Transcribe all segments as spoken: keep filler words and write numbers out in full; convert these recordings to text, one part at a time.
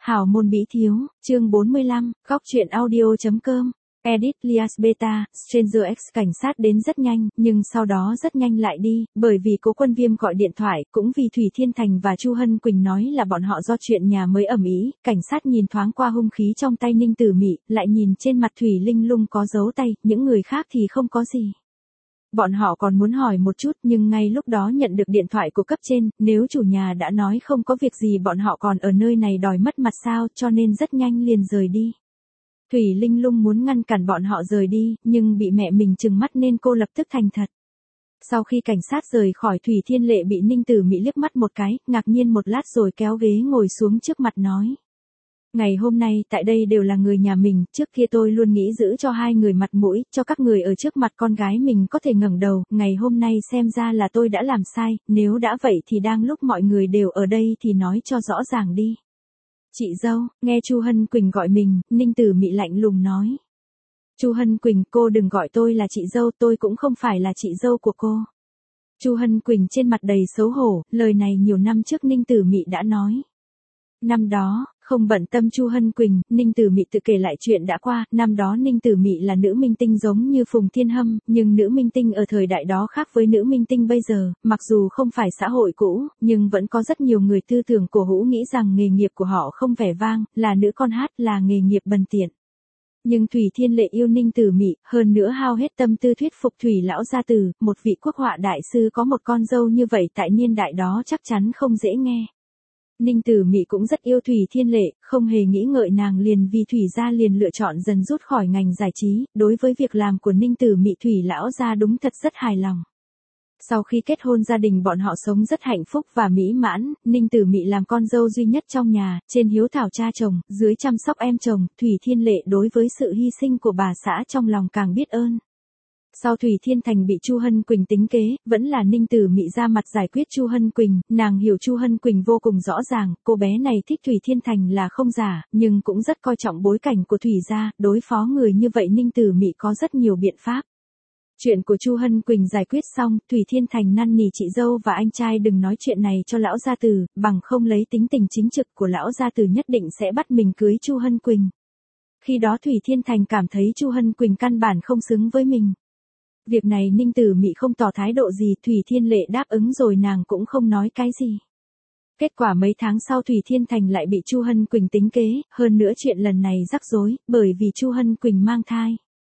Hảo môn bí thiếu, chương bốn mươi lăm, góc truyện audio.com. Edit Lias Beta, Stranger X cảnh sát đến rất nhanh, nhưng sau đó rất nhanh lại đi, bởi vì Cố Quân Viêm gọi điện thoại, cũng vì Thủy Thiên Thành và Chu Hân Quỳnh nói là bọn họ do chuyện nhà mới ầm ĩ, cảnh sát nhìn thoáng qua hung khí trong tay Ninh Tử Mị, lại nhìn trên mặt Thủy Linh Lung có dấu tay, những người khác thì không có gì. Bọn họ còn muốn hỏi một chút nhưng ngay lúc đó nhận được điện thoại của cấp trên, nếu chủ nhà đã nói không có việc gì bọn họ còn ở nơi này đòi mất mặt sao, cho nên rất nhanh liền rời đi. Thủy Linh Lung muốn ngăn cản bọn họ rời đi, nhưng bị mẹ mình trừng mắt nên cô lập tức thành thật. Sau khi cảnh sát rời khỏi, Thủy Thiên Lệ bị Ninh Tử Mị liếc mắt một cái, ngạc nhiên một lát rồi kéo ghế ngồi xuống trước mặt nói. Ngày hôm nay tại đây đều là người nhà mình, trước kia tôi luôn nghĩ giữ cho hai người mặt mũi, cho các người ở trước mặt con gái mình có thể ngẩng đầu, ngày hôm nay xem ra là tôi đã làm sai, nếu đã vậy thì đang lúc mọi người đều ở đây thì nói cho rõ ràng đi. Chị dâu, nghe Chu Hân Quỳnh gọi mình, Ninh Tử Mị lạnh lùng nói. Chu Hân Quỳnh, cô đừng gọi tôi là chị dâu, tôi cũng không phải là chị dâu của cô. Chu Hân Quỳnh trên mặt đầy xấu hổ, lời này nhiều năm trước Ninh Tử Mị đã nói. Năm đó, không bận tâm Chu Hân Quỳnh, Ninh Tử Mị tự kể lại chuyện đã qua, năm đó Ninh Tử Mị là nữ minh tinh giống như Phùng Thiên Hâm, nhưng nữ minh tinh ở thời đại đó khác với nữ minh tinh bây giờ, mặc dù không phải xã hội cũ, nhưng vẫn có rất nhiều người tư tưởng cổ hủ nghĩ rằng nghề nghiệp của họ không vẻ vang, là nữ con hát là nghề nghiệp bần tiện. Nhưng Thủy Thiên Lệ yêu Ninh Tử Mị, hơn nữa hao hết tâm tư thuyết phục Thủy lão gia tử, một vị quốc họa đại sư có một con dâu như vậy tại niên đại đó chắc chắn không dễ nghe. Ninh Tử Mị cũng rất yêu Thủy Thiên Lệ, không hề nghĩ ngợi nàng liền vì Thủy gia liền lựa chọn dần rút khỏi ngành giải trí, đối với việc làm của Ninh Tử Mị Thủy lão gia đúng thật rất hài lòng. Sau khi kết hôn gia đình bọn họ sống rất hạnh phúc và mỹ mãn, Ninh Tử Mị làm con dâu duy nhất trong nhà, trên hiếu thảo cha chồng, dưới chăm sóc em chồng, Thủy Thiên Lệ đối với sự hy sinh của bà xã trong lòng càng biết ơn. Sau Thủy Thiên Thành bị Chu Hân Quỳnh tính kế, vẫn là Ninh Tử Mị ra mặt giải quyết Chu Hân Quỳnh, nàng hiểu Chu Hân Quỳnh vô cùng rõ ràng, cô bé này thích Thủy Thiên Thành là không giả, nhưng cũng rất coi trọng bối cảnh của Thủy gia, đối phó người như vậy Ninh Tử Mị có rất nhiều biện pháp. Chuyện của Chu Hân Quỳnh giải quyết xong, Thủy Thiên Thành năn nỉ chị dâu và anh trai đừng nói chuyện này cho lão gia tử, bằng không lấy tính tình chính trực của lão gia tử nhất định sẽ bắt mình cưới Chu Hân Quỳnh. Khi đó Thủy Thiên Thành cảm thấy Chu Hân Quỳnh căn bản không xứng với mình. Việc này Ninh Tử Mị không tỏ thái độ gì, Thủy Thiên Lệ đáp ứng rồi nàng cũng không nói cái gì. Kết quả mấy tháng sau Thủy Thiên Thành lại bị Chu Hân Quỳnh tính kế, hơn nữa chuyện lần này rắc rối, bởi vì Chu Hân Quỳnh mang thai.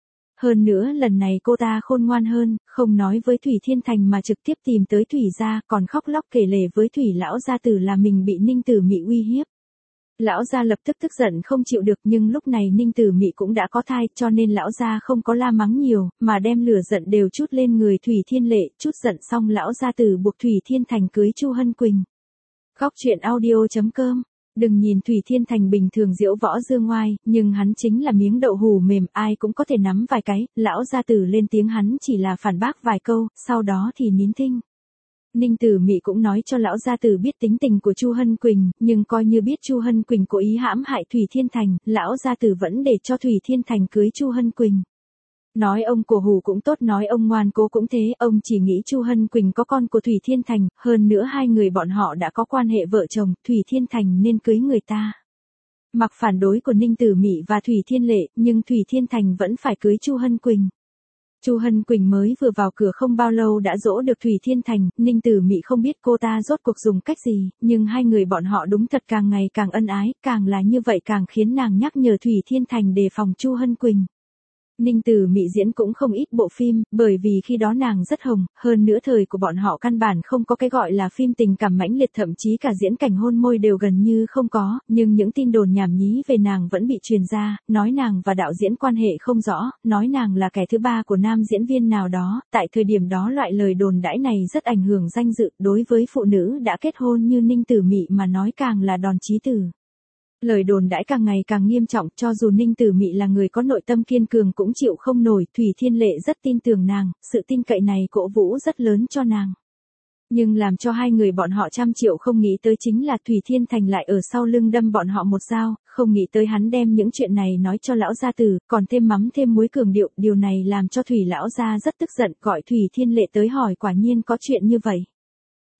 Hơn nữa lần này cô ta khôn ngoan hơn, không nói với Thủy Thiên Thành mà trực tiếp tìm tới Thủy gia, còn khóc lóc kể lể với Thủy lão gia tử là mình bị Ninh Tử Mị uy hiếp. Lão gia lập tức tức giận không chịu được, nhưng lúc này Ninh Tử Mị cũng đã có thai, cho nên lão gia không có la mắng nhiều, mà đem lửa giận đều trút lên người Thủy Thiên Lệ, chút giận xong lão gia tử buộc Thủy Thiên Thành cưới Chu Hân Quỳnh. Góc truyện audio.com. Đừng nhìn Thủy Thiên Thành bình thường diễu võ dương ngoai, nhưng hắn chính là miếng đậu hủ mềm, ai cũng có thể nắm vài cái, lão gia tử lên tiếng hắn chỉ là phản bác vài câu, sau đó thì nín thinh. Ninh Tử Mị cũng nói cho lão gia tử biết tính tình của Chu Hân Quỳnh, nhưng coi như biết Chu Hân Quỳnh cố ý hãm hại Thủy Thiên Thành, lão gia tử vẫn để cho Thủy Thiên Thành cưới Chu Hân Quỳnh. Nói ông cổ hủ cũng tốt, nói ông ngoan cố cũng thế, ông chỉ nghĩ Chu Hân Quỳnh có con của Thủy Thiên Thành, hơn nữa hai người bọn họ đã có quan hệ vợ chồng, Thủy Thiên Thành nên cưới người ta. Mặc phản đối của Ninh Tử Mị và Thủy Thiên Lệ, nhưng Thủy Thiên Thành vẫn phải cưới Chu Hân Quỳnh. Chu Hân Quỳnh mới vừa vào cửa không bao lâu đã dỗ được Thủy Thiên Thành, Ninh Tử Mị không biết cô ta rốt cuộc dùng cách gì, nhưng hai người bọn họ đúng thật càng ngày càng ân ái, càng là như vậy càng khiến nàng nhắc nhở Thủy Thiên Thành đề phòng Chu Hân Quỳnh. Ninh Tử Mị diễn cũng không ít bộ phim, bởi vì khi đó nàng rất hồng, hơn nữa thời của bọn họ căn bản không có cái gọi là phim tình cảm mãnh liệt, thậm chí cả diễn cảnh hôn môi đều gần như không có, nhưng những tin đồn nhảm nhí về nàng vẫn bị truyền ra, nói nàng và đạo diễn quan hệ không rõ, nói nàng là kẻ thứ ba của nam diễn viên nào đó, tại thời điểm đó loại lời đồn đãi này rất ảnh hưởng danh dự, đối với phụ nữ đã kết hôn như Ninh Tử Mị mà nói càng là đòn chí tử. Lời đồn đãi càng ngày càng nghiêm trọng, cho dù Ninh Tử Mị là người có nội tâm kiên cường cũng chịu không nổi, Thủy Thiên Lệ rất tin tưởng nàng, sự tin cậy này cổ vũ rất lớn cho nàng. Nhưng làm cho hai người bọn họ trăm triệu không nghĩ tới chính là Thủy Thiên Thành lại ở sau lưng đâm bọn họ một dao, không nghĩ tới hắn đem những chuyện này nói cho lão gia tử, còn thêm mắm thêm muối cường điệu, điều này làm cho Thủy lão gia rất tức giận, gọi Thủy Thiên Lệ tới hỏi quả nhiên có chuyện như vậy.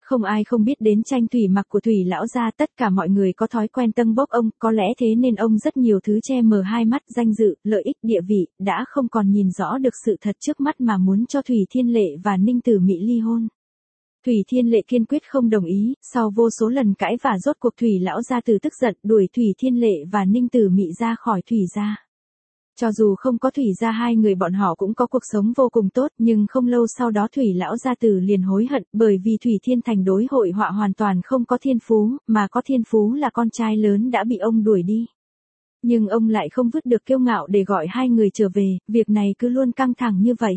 Không ai không biết đến tranh thủy mặc của Thủy lão gia, tất cả mọi người có thói quen tâng bốc ông, có lẽ thế nên ông rất nhiều thứ che mờ hai mắt, danh dự, lợi ích, địa vị, đã không còn nhìn rõ được sự thật trước mắt mà muốn cho Thủy Thiên Lệ và Ninh Tử Mị ly hôn. Thủy Thiên Lệ kiên quyết không đồng ý, sau vô số lần cãi vả rốt cuộc Thủy lão gia từ tức giận đuổi Thủy Thiên Lệ và Ninh Tử Mị ra khỏi Thủy gia. Cho dù không có Thủy gia, hai người bọn họ cũng có cuộc sống vô cùng tốt, nhưng không lâu sau đó Thủy lão gia tử liền hối hận, bởi vì Thủy Thiên Thành đối hội họa hoàn toàn không có thiên phú, mà có thiên phú là con trai lớn đã bị ông đuổi đi. Nhưng ông lại không vứt được kiêu ngạo để gọi hai người trở về, việc này cứ luôn căng thẳng như vậy.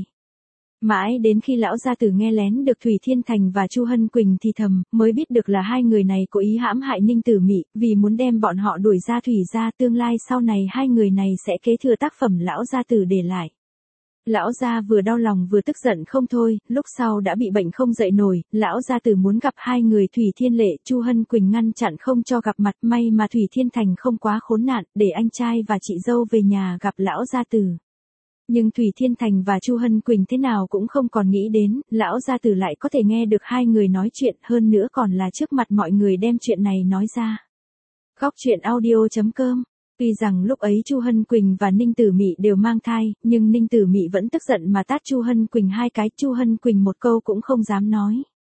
Mãi đến khi lão gia tử nghe lén được Thủy Thiên Thành và Chu Hân Quỳnh thì thầm, mới biết được là hai người này cố ý hãm hại Ninh Tử Mị, vì muốn đem bọn họ đuổi ra Thủy gia, tương lai sau này hai người này sẽ kế thừa tác phẩm lão gia tử để lại. Lão gia vừa đau lòng vừa tức giận không thôi, lúc sau đã bị bệnh không dậy nổi, lão gia tử muốn gặp hai người Thủy Thiên Lệ, Chu Hân Quỳnh ngăn chặn không cho gặp mặt, may mà Thủy Thiên Thành không quá khốn nạn, để anh trai và chị dâu về nhà gặp lão gia tử. Nhưng Thủy Thiên Thành và Chu Hân Quỳnh thế nào cũng không còn nghĩ đến, lão gia tử lại có thể nghe được hai người nói chuyện, hơn nữa còn là trước mặt mọi người đem chuyện này nói ra. Góc truyện audio chấm com. Tuy rằng lúc ấy Chu Hân Quỳnh và Ninh Tử Mị đều mang thai, nhưng Ninh Tử Mị vẫn tức giận mà tát Chu Hân Quỳnh hai cái, Chu Hân Quỳnh một câu cũng không dám nói.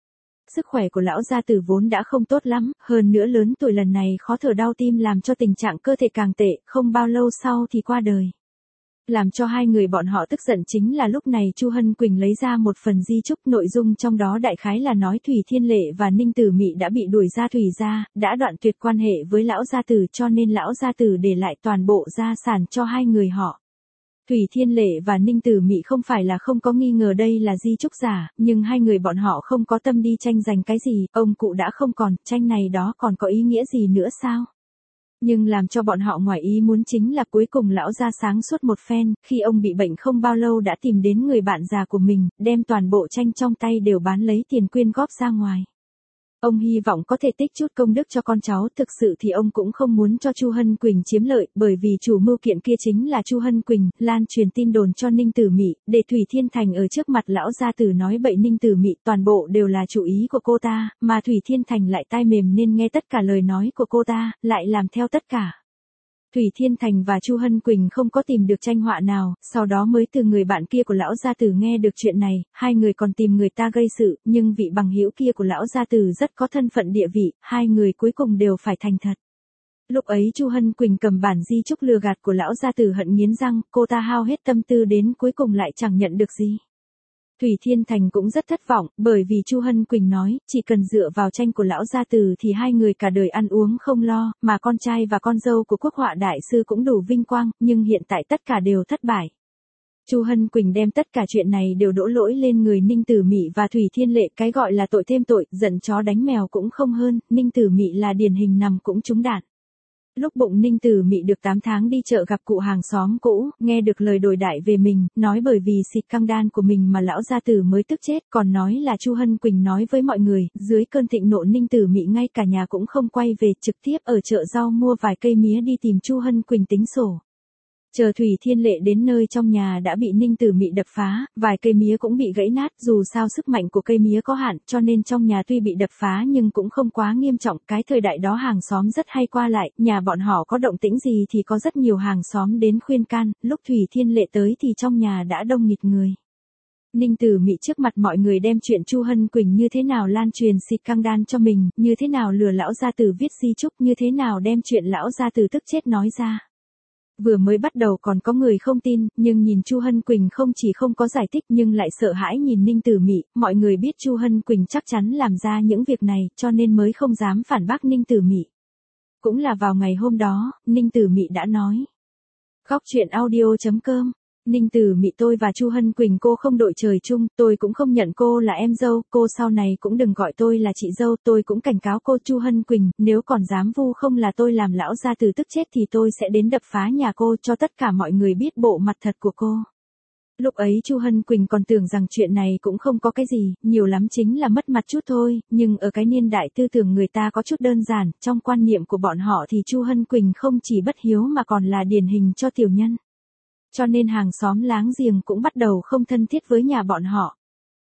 Sức khỏe của lão gia tử vốn đã không tốt lắm, hơn nữa lớn tuổi lần này khó thở đau tim làm cho tình trạng cơ thể càng tệ, không bao lâu sau thì qua đời. Làm cho hai người bọn họ tức giận chính là lúc này Chu Hân Quỳnh lấy ra một phần di chúc, nội dung trong đó đại khái là nói Thủy Thiên Lệ và Ninh Tử Mị đã bị đuổi ra Thủy gia, đã đoạn tuyệt quan hệ với lão gia tử, cho nên lão gia tử để lại toàn bộ gia sản cho hai người họ. Thủy Thiên Lệ và Ninh Tử Mị không phải là không có nghi ngờ đây là di chúc giả, nhưng hai người bọn họ không có tâm đi tranh giành cái gì, ông cụ đã không còn, tranh này đó còn có ý nghĩa gì nữa sao? Nhưng làm cho bọn họ ngoài ý muốn chính là cuối cùng lão gia sáng suốt một phen, khi ông bị bệnh không bao lâu đã tìm đến người bạn già của mình, đem toàn bộ tranh trong tay đều bán lấy tiền quyên góp ra ngoài. Ông hy vọng có thể tích chút công đức cho con cháu, thực sự thì ông cũng không muốn cho Chu Hân Quỳnh chiếm lợi, bởi vì chủ mưu kiện kia chính là Chu Hân Quỳnh, lan truyền tin đồn cho Ninh Tử Mị, để Thủy Thiên Thành ở trước mặt lão gia tử nói bậy Ninh Tử Mị, toàn bộ đều là chủ ý của cô ta, mà Thủy Thiên Thành lại tai mềm nên nghe tất cả lời nói của cô ta, lại làm theo tất cả. Thủy Thiên Thành và Chu Hân Quỳnh không có tìm được tranh họa nào, sau đó mới từ người bạn kia của lão gia tử nghe được chuyện này, hai người còn tìm người ta gây sự, nhưng vị bằng hữu kia của lão gia tử rất có thân phận địa vị, hai người cuối cùng đều phải thành thật. Lúc ấy Chu Hân Quỳnh cầm bản di chúc lừa gạt của lão gia tử hận nghiến răng, cô ta hao hết tâm tư đến cuối cùng lại chẳng nhận được gì. Thủy Thiên Thành cũng rất thất vọng, bởi vì Chu Hân Quỳnh nói, chỉ cần dựa vào tranh của lão gia tử thì hai người cả đời ăn uống không lo, mà con trai và con dâu của quốc họa đại sư cũng đủ vinh quang, nhưng hiện tại tất cả đều thất bại. Chu Hân Quỳnh đem tất cả chuyện này đều đổ lỗi lên người Ninh Tử Mị và Thủy Thiên Lệ, cái gọi là tội thêm tội, giận chó đánh mèo cũng không hơn, Ninh Tử Mị là điển hình nằm cũng trúng đạn. Lúc bụng Ninh Tử Mị được tám tháng đi chợ gặp cụ hàng xóm cũ, nghe được lời đồn đại về mình, nói bởi vì xịt căng đan của mình mà lão gia tử mới tức chết, còn nói là Chu Hân Quỳnh nói với mọi người, dưới cơn thịnh nộ Ninh Tử Mị ngay cả nhà cũng không quay về, trực tiếp ở chợ rau mua vài cây mía đi tìm Chu Hân Quỳnh tính sổ. Chờ Thủy Thiên Lệ đến nơi trong nhà đã bị Ninh Tử Mị đập phá, vài cây mía cũng bị gãy nát, dù sao sức mạnh của cây mía có hạn, cho nên trong nhà tuy bị đập phá nhưng cũng không quá nghiêm trọng, cái thời đại đó hàng xóm rất hay qua lại, nhà bọn họ có động tĩnh gì thì có rất nhiều hàng xóm đến khuyên can, lúc Thủy Thiên Lệ tới thì trong nhà đã đông nghịt người. Ninh Tử Mị trước mặt mọi người đem chuyện Chu Hân Quỳnh như thế nào lan truyền xịt căng đan cho mình, như thế nào lừa lão gia tử viết di chúc, như thế nào đem chuyện lão gia tử tức chết nói ra. Vừa mới bắt đầu còn có người không tin, nhưng nhìn Chu Hân Quỳnh không chỉ không có giải thích nhưng lại sợ hãi nhìn Ninh Tử Mị, mọi người biết Chu Hân Quỳnh chắc chắn làm ra những việc này, cho nên mới không dám phản bác Ninh Tử Mị. Cũng là vào ngày hôm đó, Ninh Tử Mị đã nói. Góc truyện audio chấm com. Ninh Tử Mị, tôi và Chu Hân Quỳnh cô không đội trời chung, tôi cũng không nhận cô là em dâu, cô sau này cũng đừng gọi tôi là chị dâu, tôi cũng cảnh cáo cô Chu Hân Quỳnh, nếu còn dám vu không là tôi làm lão gia tử tức chết thì tôi sẽ đến đập phá nhà cô cho tất cả mọi người biết bộ mặt thật của cô. Lúc ấy Chu Hân Quỳnh còn tưởng rằng chuyện này cũng không có cái gì, nhiều lắm chính là mất mặt chút thôi, nhưng ở cái niên đại tư tưởng người ta có chút đơn giản, trong quan niệm của bọn họ thì Chu Hân Quỳnh không chỉ bất hiếu mà còn là điển hình cho tiểu nhân. Cho nên hàng xóm láng giềng cũng bắt đầu không thân thiết với nhà bọn họ.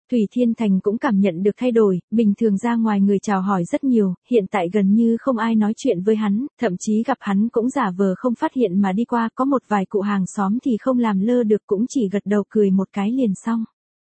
Thủy Thiên Thành cũng cảm nhận được thay đổi, bình thường ra ngoài người chào hỏi rất nhiều, hiện tại gần như không ai nói chuyện với hắn, thậm chí gặp hắn cũng giả vờ không phát hiện mà đi qua, có một vài cụ hàng xóm thì không làm lơ được cũng chỉ gật đầu cười một cái liền xong.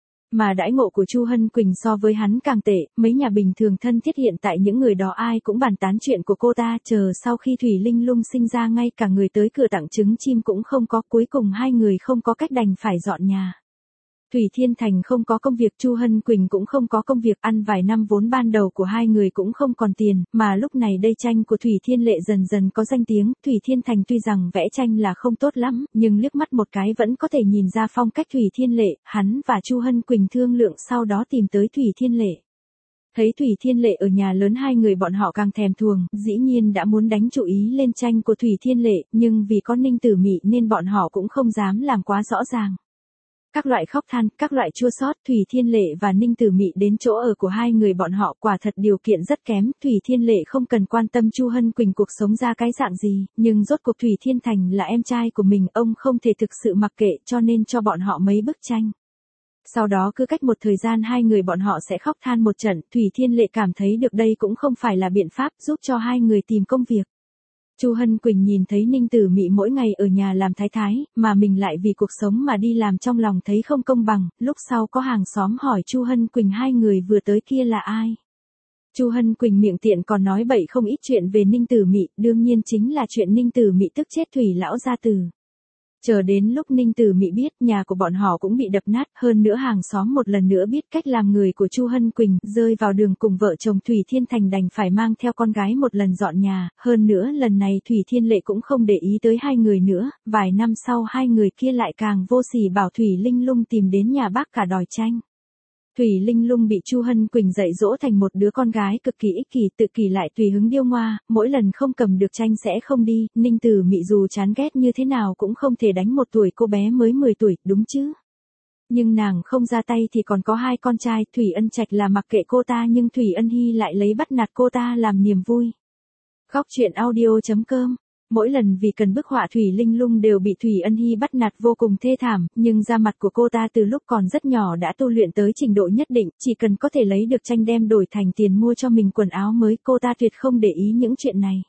Mà đãi ngộ của Chu Hân Quỳnh so với hắn càng tệ, mấy nhà bình thường thân thiết hiện tại những người đó ai cũng bàn tán chuyện của cô ta, chờ sau khi Thủy Linh Lung sinh ra ngay cả người tới cửa tặng trứng chim cũng không có, cuối cùng hai người không có cách đành phải dọn nhà. Thủy Thiên Thành không có công việc, Chu Hân Quỳnh cũng không có công việc, ăn vài năm vốn ban đầu của hai người cũng không còn tiền, mà lúc này đây tranh của Thủy Thiên Lệ dần dần có danh tiếng, Thủy Thiên Thành tuy rằng vẽ tranh là không tốt lắm, nhưng liếc mắt một cái vẫn có thể nhìn ra phong cách Thủy Thiên Lệ, hắn và Chu Hân Quỳnh thương lượng sau đó tìm tới Thủy Thiên Lệ. Thấy Thủy Thiên Lệ ở nhà lớn hai người bọn họ càng thèm thuồng, dĩ nhiên đã muốn đánh chủ ý lên tranh của Thủy Thiên Lệ, nhưng vì có Ninh Tử Mị nên bọn họ cũng không dám làm quá rõ ràng. Các loại khóc than, các loại chua xót, Thủy Thiên Lệ và Ninh Tử Mị đến chỗ ở của hai người bọn họ quả thật điều kiện rất kém, Thủy Thiên Lệ không cần quan tâm Chu Hân Quỳnh cuộc sống ra cái dạng gì, nhưng rốt cuộc Thủy Thiên Thành là em trai của mình, ông không thể thực sự mặc kệ cho nên cho bọn họ mấy bức tranh. Sau đó cứ cách một thời gian hai người bọn họ sẽ khóc than một trận, Thủy Thiên Lệ cảm thấy được đây cũng không phải là biện pháp giúp cho hai người tìm công việc. Chu Hân Quỳnh nhìn thấy Ninh Tử Mị mỗi ngày ở nhà làm thái thái, mà mình lại vì cuộc sống mà đi làm trong lòng thấy không công bằng, lúc sau có hàng xóm hỏi Chu Hân Quỳnh hai người vừa tới kia là ai. Chu Hân Quỳnh miệng tiện còn nói bậy không ít chuyện về Ninh Tử Mị, đương nhiên chính là chuyện Ninh Tử Mị tức chết Thủy lão gia tử. Chờ đến lúc Ninh Tử Mị biết nhà của bọn họ cũng bị đập nát, hơn nữa hàng xóm một lần nữa biết cách làm người của Chu Hân Quỳnh, rơi vào đường cùng vợ chồng Thủy Thiên Thành đành phải mang theo con gái một lần dọn nhà, hơn nữa lần này Thủy Thiên Lệ cũng không để ý tới hai người nữa, vài năm sau hai người kia lại càng vô sỉ bảo Thủy Linh Lung tìm đến nhà bác cả đòi tranh. Thủy Linh Lung bị Chu Hân Quỳnh dạy dỗ thành một đứa con gái cực kỳ ích kỷ, tự kỷ lại tùy hứng điêu ngoa, mỗi lần không cầm được tranh sẽ không đi, Ninh Tử Mị dù chán ghét như thế nào cũng không thể đánh một tuổi cô bé mới mười tuổi, đúng chứ? Nhưng nàng không ra tay thì còn có hai con trai, Thủy Ân Trạch là mặc kệ cô ta nhưng Thủy Ân Hy lại lấy bắt nạt cô ta làm niềm vui. Góc truyện audio chấm com. Mỗi lần vì cần bức họa Thủy Linh Lung đều bị Thủy Ân Hy bắt nạt vô cùng thê thảm, nhưng da mặt của cô ta từ lúc còn rất nhỏ đã tu luyện tới trình độ nhất định, chỉ cần có thể lấy được tranh đem đổi thành tiền mua cho mình quần áo mới, cô ta tuyệt không để ý những chuyện này.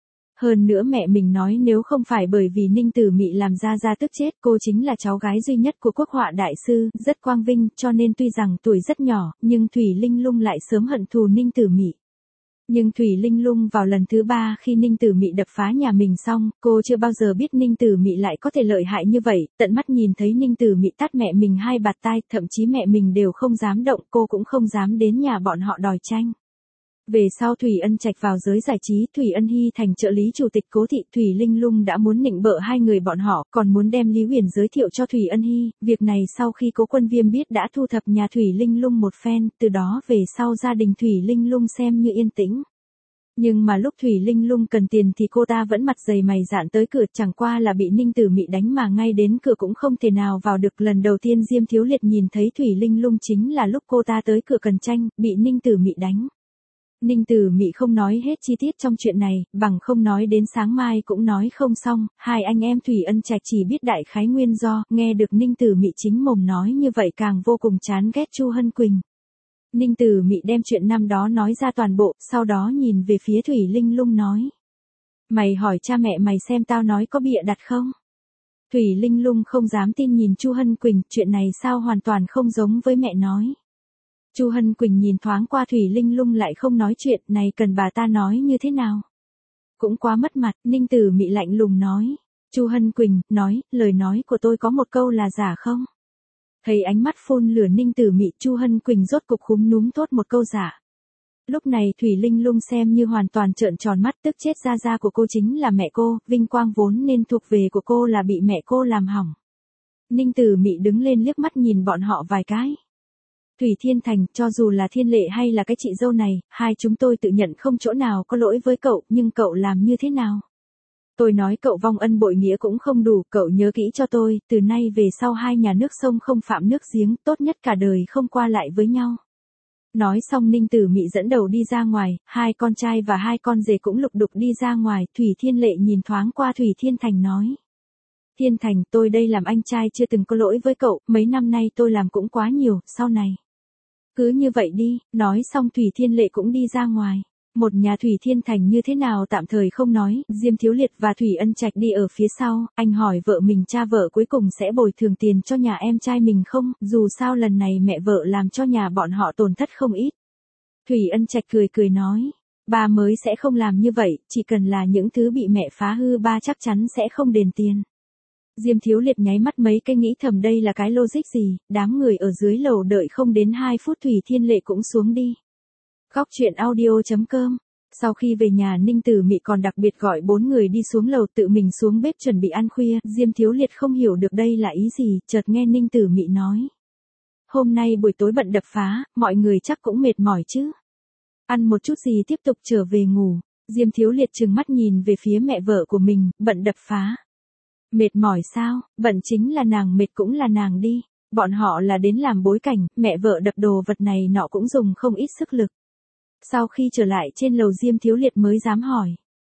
Hơn nữa mẹ mình nói nếu không phải bởi vì Ninh Tử Mị làm ra ra tức chết, cô chính là cháu gái duy nhất của quốc họa đại sư, rất quang vinh, cho nên tuy rằng tuổi rất nhỏ, nhưng Thủy Linh Lung lại sớm hận thù Ninh Tử Mị. Nhưng Thủy Linh Lung vào lần thứ ba khi Ninh Tử Mị đập phá nhà mình xong, cô chưa bao giờ biết Ninh Tử Mị lại có thể lợi hại như vậy, tận mắt nhìn thấy Ninh Tử Mị tát mẹ mình hai bạt tai, thậm chí mẹ mình đều không dám động, cô cũng không dám đến nhà bọn họ đòi tranh. Về sau Thủy Ân Trạch vào giới giải trí, Thủy Ân Hy thành trợ lý chủ tịch Cố thị, Thủy Linh Lung đã muốn nịnh bợ hai người bọn họ, còn muốn đem Lý Huyền giới thiệu cho Thủy Ân Hy, việc này sau khi Cố Quân Viêm biết đã thu thập nhà Thủy Linh Lung một phen, từ đó về sau gia đình Thủy Linh Lung xem như yên tĩnh. Nhưng mà lúc Thủy Linh Lung cần tiền thì cô ta vẫn mặt dày mày dạn tới cửa, chẳng qua là bị Ninh Tử Mị đánh mà ngay đến cửa cũng không thể nào vào được. Lần đầu tiên Diêm Thiếu Liệt nhìn thấy Thủy Linh Lung chính là lúc cô ta tới cửa cần tranh, bị Ninh Tử Mị đánh. Ninh Tử Mị không nói hết chi tiết trong chuyện này, bằng không nói đến sáng mai cũng nói không xong, hai anh em Thủy Ân Trạch chỉ biết đại khái nguyên do, nghe được Ninh Tử Mị chính mồm nói như vậy càng vô cùng chán ghét Chu Hân Quỳnh. Ninh Tử Mị đem chuyện năm đó nói ra toàn bộ, sau đó nhìn về phía Thủy Linh Lung nói. Mày hỏi cha mẹ mày xem tao nói có bịa đặt không? Thủy Linh Lung không dám tin nhìn Chu Hân Quỳnh, chuyện này sao hoàn toàn không giống với mẹ nói. Chu Hân Quỳnh nhìn thoáng qua Thủy Linh Lung lại không nói chuyện, này cần bà ta nói như thế nào? Cũng quá mất mặt, Ninh Tử Mị lạnh lùng nói. Chu Hân Quỳnh, nói, lời nói của tôi có một câu là giả không? Thấy ánh mắt phun lửa Ninh Tử Mị, Chu Hân Quỳnh rốt cục khúm núm thốt một câu giả. Lúc này Thủy Linh Lung xem như hoàn toàn trợn tròn mắt, tức chết gia gia của cô chính là mẹ cô, vinh quang vốn nên thuộc về của cô là bị mẹ cô làm hỏng. Ninh Tử Mị đứng lên liếc mắt nhìn bọn họ vài cái. Thủy Thiên Thành, cho dù là Thiên Lệ hay là cái chị dâu này, hai chúng tôi tự nhận không chỗ nào có lỗi với cậu, nhưng cậu làm như thế nào? Tôi nói cậu vong ân bội nghĩa cũng không đủ, cậu nhớ kỹ cho tôi, từ nay về sau hai nhà nước sông không phạm nước giếng, tốt nhất cả đời không qua lại với nhau. Nói xong Ninh Tử Mị dẫn đầu đi ra ngoài, hai con trai và hai con rể cũng lục đục đi ra ngoài, Thủy Thiên Lệ nhìn thoáng qua Thủy Thiên Thành nói. Thiên Thành, tôi đây làm anh trai chưa từng có lỗi với cậu, mấy năm nay tôi làm cũng quá nhiều, sau này. Cứ như vậy đi, nói xong Thủy Thiên Lệ cũng đi ra ngoài. Một nhà Thủy Thiên Thành như thế nào tạm thời không nói, Diêm Thiếu Liệt và Thủy Ân Trạch đi ở phía sau, anh hỏi vợ mình cha vợ cuối cùng sẽ bồi thường tiền cho nhà em trai mình không, dù sao lần này mẹ vợ làm cho nhà bọn họ tổn thất không ít. Thủy Ân Trạch cười cười nói, ba mới sẽ không làm như vậy, chỉ cần là những thứ bị mẹ phá hư ba chắc chắn sẽ không đền tiền. Diêm Thiếu Liệt nháy mắt mấy cái nghĩ thầm đây là cái logic gì, đám người ở dưới lầu đợi không đến hai phút Thủy Thiên Lệ cũng xuống đi. Góc truyện audio chấm com. Sau khi về nhà Ninh Tử Mị còn đặc biệt gọi bốn người đi xuống lầu tự mình xuống bếp chuẩn bị ăn khuya, Diêm Thiếu Liệt không hiểu được đây là ý gì, chợt nghe Ninh Tử Mị nói. Hôm nay buổi tối bận đập phá, mọi người chắc cũng mệt mỏi chứ. Ăn một chút gì tiếp tục trở về ngủ, Diêm Thiếu Liệt trừng mắt nhìn về phía mẹ vợ của mình, bận đập phá. Mệt mỏi sao, bận chính là nàng mệt cũng là nàng đi, bọn họ là đến làm bối cảnh, mẹ vợ đập đồ vật này nọ cũng dùng không ít sức lực. Sau khi trở lại trên lầu Diêm Thiếu Liệt mới dám hỏi.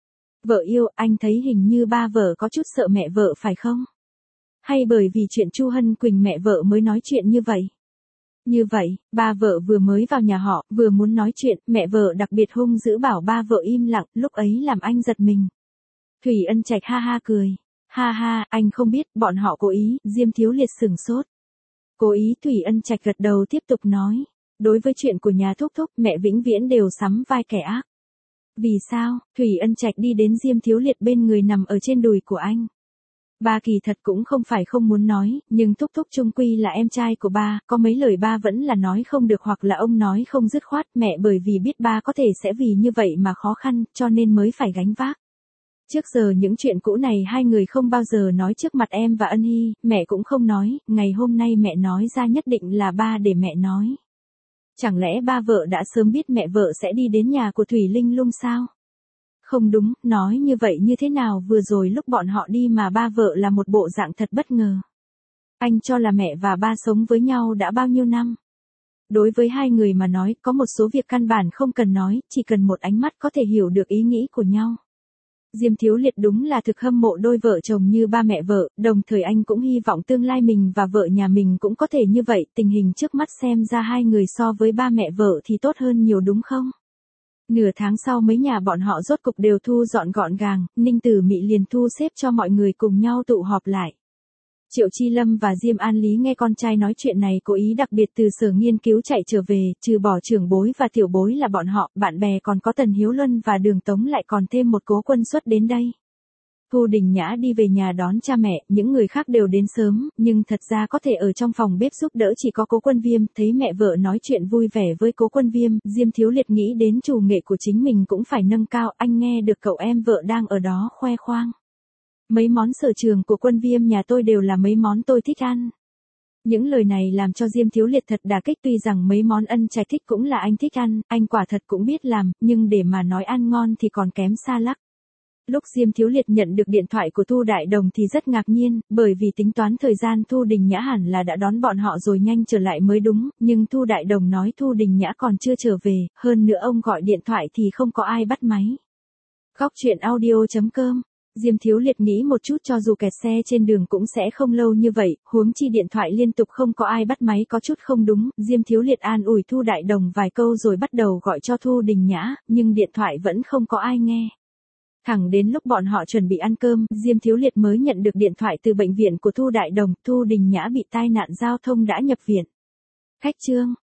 Vợ yêu, anh thấy hình như ba vợ có chút sợ mẹ vợ phải không? Hay bởi vì chuyện Chu Hân Quỳnh mẹ vợ mới nói chuyện như vậy? Như vậy, ba vợ vừa mới vào nhà họ, vừa muốn nói chuyện, mẹ vợ đặc biệt hung dữ bảo ba vợ im lặng, lúc ấy làm anh giật mình. Thủy Ân Trạch ha ha cười. Ha ha, anh không biết, bọn họ cố ý, Diêm Thiếu Liệt sửng sốt. Cố ý Thủy Ân Trạch gật đầu tiếp tục nói. Đối với chuyện của nhà thúc thúc, mẹ vĩnh viễn đều sắm vai kẻ ác. Vì sao? Thủy Ân Trạch đi đến Diêm Thiếu Liệt bên người nằm ở trên đùi của anh. Ba kỳ thật cũng không phải không muốn nói, nhưng thúc thúc chung quy là em trai của ba, có mấy lời ba vẫn là nói không được hoặc là ông nói không dứt khoát, mẹ bởi vì biết ba có thể sẽ vì như vậy mà khó khăn, cho nên mới phải gánh vác. Trước giờ những chuyện cũ này hai người không bao giờ nói trước mặt em và Ân Hy, mẹ cũng không nói, ngày hôm nay mẹ nói ra nhất định là ba để mẹ nói. Chẳng lẽ ba vợ đã sớm biết mẹ vợ sẽ đi đến nhà của Thủy Linh Lung sao? Không đúng, nói như vậy như thế nào vừa rồi lúc bọn họ đi mà ba vợ là một bộ dạng thật bất ngờ. Anh cho là mẹ và ba sống với nhau đã bao nhiêu năm? Đối với hai người mà nói, có một số việc căn bản không cần nói, chỉ cần một ánh mắt có thể hiểu được ý nghĩ của nhau. Diêm Thiếu Liệt đúng là thực hâm mộ đôi vợ chồng như ba mẹ vợ, đồng thời anh cũng hy vọng tương lai mình và vợ nhà mình cũng có thể như vậy, tình hình trước mắt xem ra hai người so với ba mẹ vợ thì tốt hơn nhiều đúng không? Nửa tháng sau mấy nhà bọn họ rốt cục đều thu dọn gọn gàng, Ninh Tử Mị liền thu xếp cho mọi người cùng nhau tụ họp lại. Triệu Chi Lâm và Diêm An Lý nghe con trai nói chuyện này cố ý đặc biệt từ sở nghiên cứu chạy trở về, trừ bỏ trưởng bối và tiểu bối là bọn họ, bạn bè còn có Tần Hiếu Luân và Đường Tống lại còn thêm một cố quân xuất đến đây. Thu Đình Nhã đi về nhà đón cha mẹ, những người khác đều đến sớm, nhưng thật ra có thể ở trong phòng bếp giúp đỡ chỉ có Cố Quân Viêm, thấy mẹ vợ nói chuyện vui vẻ với Cố Quân Viêm, Diêm Thiếu Liệt nghĩ đến chủ nghệ của chính mình cũng phải nâng cao, anh nghe được cậu em vợ đang ở đó khoe khoang. Mấy món sở trường của Quân Viêm nhà tôi đều là mấy món tôi thích ăn. Những lời này làm cho Diêm Thiếu Liệt thật đả kích, tuy rằng mấy món Ân Trạch thích cũng là anh thích ăn, anh quả thật cũng biết làm, nhưng để mà nói ăn ngon thì còn kém xa lắc. Lúc Diêm Thiếu Liệt nhận được điện thoại của Thu Đại Đồng thì rất ngạc nhiên, bởi vì tính toán thời gian Thu Đình Nhã hẳn là đã đón bọn họ rồi nhanh trở lại mới đúng, nhưng Thu Đại Đồng nói Thu Đình Nhã còn chưa trở về, hơn nữa ông gọi điện thoại thì không có ai bắt máy. Góc truyện audio chấm com. Diêm Thiếu Liệt nghĩ một chút, cho dù kẹt xe trên đường cũng sẽ không lâu như vậy, huống chi điện thoại liên tục không có ai bắt máy có chút không đúng, Diêm Thiếu Liệt an ủi Thu Đại Đồng vài câu rồi bắt đầu gọi cho Thu Đình Nhã, nhưng điện thoại vẫn không có ai nghe. Thẳng đến lúc bọn họ chuẩn bị ăn cơm, Diêm Thiếu Liệt mới nhận được điện thoại từ bệnh viện của Thu Đại Đồng, Thu Đình Nhã bị tai nạn giao thông đã nhập viện. Khách trương,